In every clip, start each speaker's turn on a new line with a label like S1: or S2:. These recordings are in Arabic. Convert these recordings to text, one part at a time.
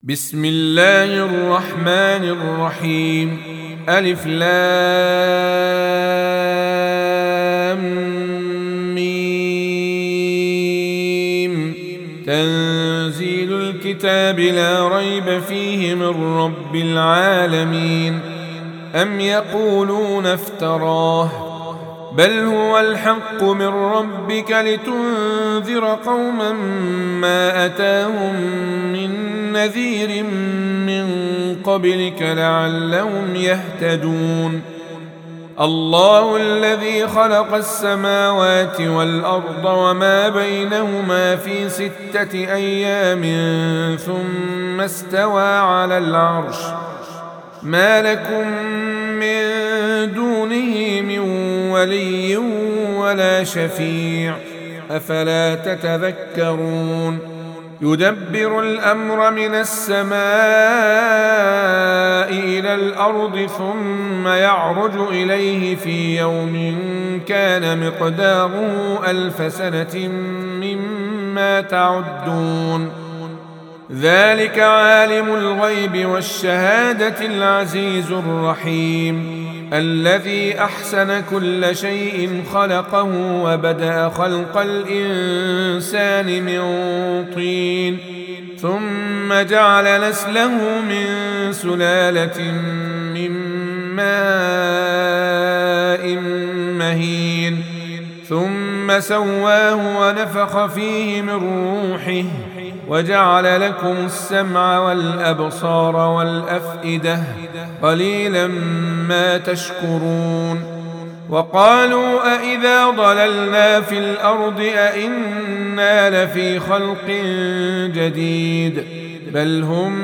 S1: بسم الله الرحمن الرحيم. ألف لام ميم. تنزيل الكتاب لا ريب فيه من رب العالمين. أم يقولون افتراه بل هو الحق من ربك لتنذر قوما ما أتاهم من نذير من قبلك لعلهم يهتدون. الله الذي خلق السماوات والأرض وما بينهما في 6 أيام ثم استوى على العرش. ما لكم من دونه من ولي ولا شفيع أفلا تتذكرون. يدبر الأمر من السماء إلى الأرض ثم يعرج إليه في يوم كان مقداره 1000 سنة مما تعدون. ذلك عالم الغيب والشهادة العزيز الرحيم الذي أحسن كل شيء خلقه وبدأ خلق الإنسان من طين ثم جعل نسله من سلالة من ماء مهين ثم سواه ونفخ فيه من روحه وجعل لكم السمع والأبصار والأفئدة قليلا ما تشكرون. وقالوا أإذا ضللنا في الأرض أإنا لفي خلق جديد بل هم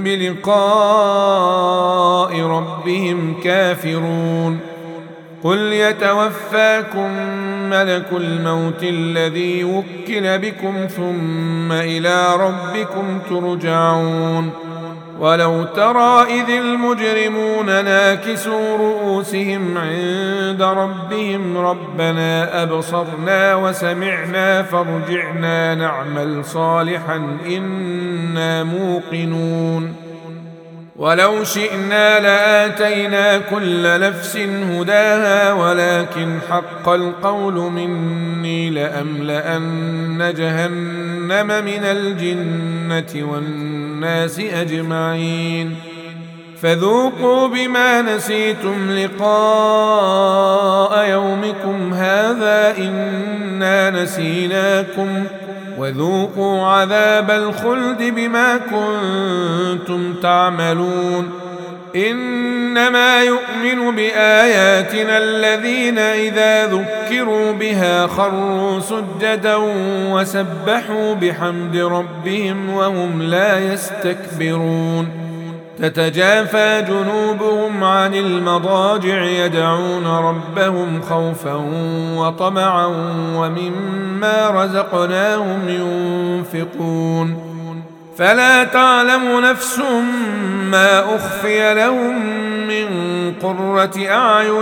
S1: بلقاء ربهم كافرون. قل يتوفاكم ملك الموت الذي وكل بكم ثم إلى ربكم ترجعون. ولو ترى إذ المجرمون ناكسوا رؤوسهم عند ربهم ربنا أبصرنا وسمعنا فارجعنا نعمل صالحا إنا موقنون. ولو شئنا لآتينا كل نفس هداها ولكن حق القول مني لأملأن جهنم من الجنة والناس أجمعين. فذوقوا بما نسيتم لقاء يومكم هذا إنا نسيناكم وذوقوا عذاب الخلد بما كنتم تعملون. إنما يؤمن بآياتنا الذين إذا ذكروا بها خروا سجدا وسبحوا بحمد ربهم وهم لا يستكبرون. تتجافى جنوبهم عن المضاجع يدعون ربهم خوفا وطمعا ومما رزقناهم ينفقون. فلا تعلم نفس ما أخفي لهم من قرة أعين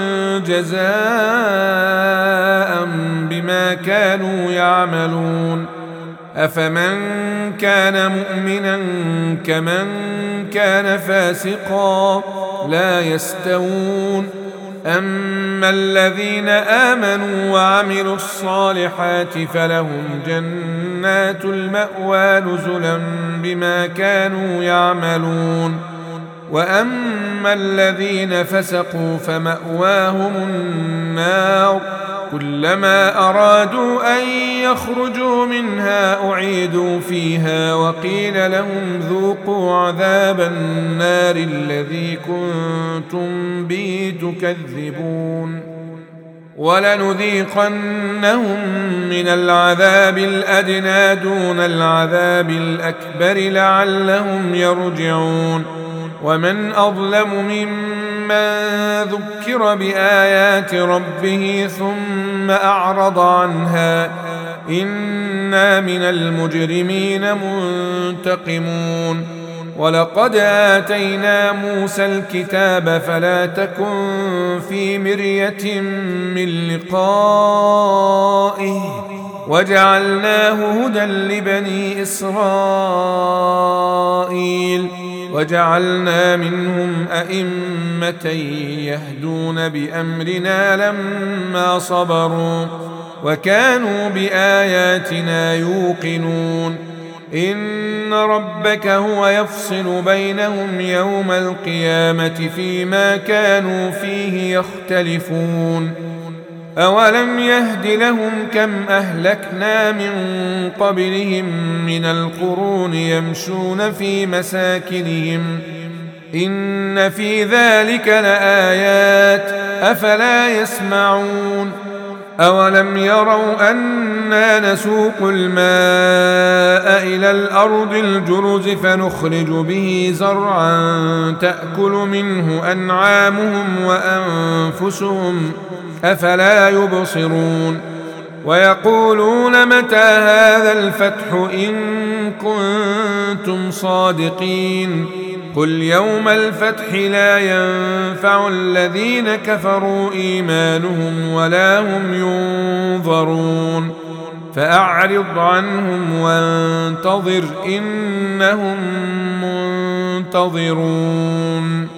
S1: جزاء بما كانوا يعملون. أفمن كان مؤمنا كمن كان فاسقا لا يستوون. أما الذين آمنوا وعملوا الصالحات فلهم جنات المأوى نزلا بما كانوا يعملون. وأما الذين فسقوا فمأواهم النار كلما أرادوا أن يخرجوا منها أعيدوا فيها وقيل لهم ذوقوا عذاب النار الذي كنتم به تكذبون. ولنذيقنهم من العذاب الأدنى دون العذاب الأكبر لعلهم يرجعون. ومن أظلم ممن ذكر بآيات ربه ثم أعرض عنها إنا من المجرمين منتقمون. ولقد آتينا موسى الكتاب فلا تكن في مرية من لقائه وجعلناه هدى لبني إسرائيل. وجعلنا منهم أئمة يهدون بأمرنا لما صبروا وكانوا بآياتنا يوقنون إن ربك هو يفصل بينهم يوم القيامة فيما كانوا فيه يختلفون أولم يهد لهم كم أهلكنا من قبلهم من القرون يمشون في مساكنهم إن في ذلك لآيات أفلا يسمعون أولم يروا أنا نسوق الماء إلى الأرض الجرز فنخرج به زرعا تأكل منه أنعامهم وأنفسهم أفلا يبصرون ويقولون متى هذا الفتح إن كنتم صادقين قل يوم الفتح لا ينفع الذين كفروا إيمانهم ولا هم ينظرون فأعرض عنهم وانتظر إنهم منتظرون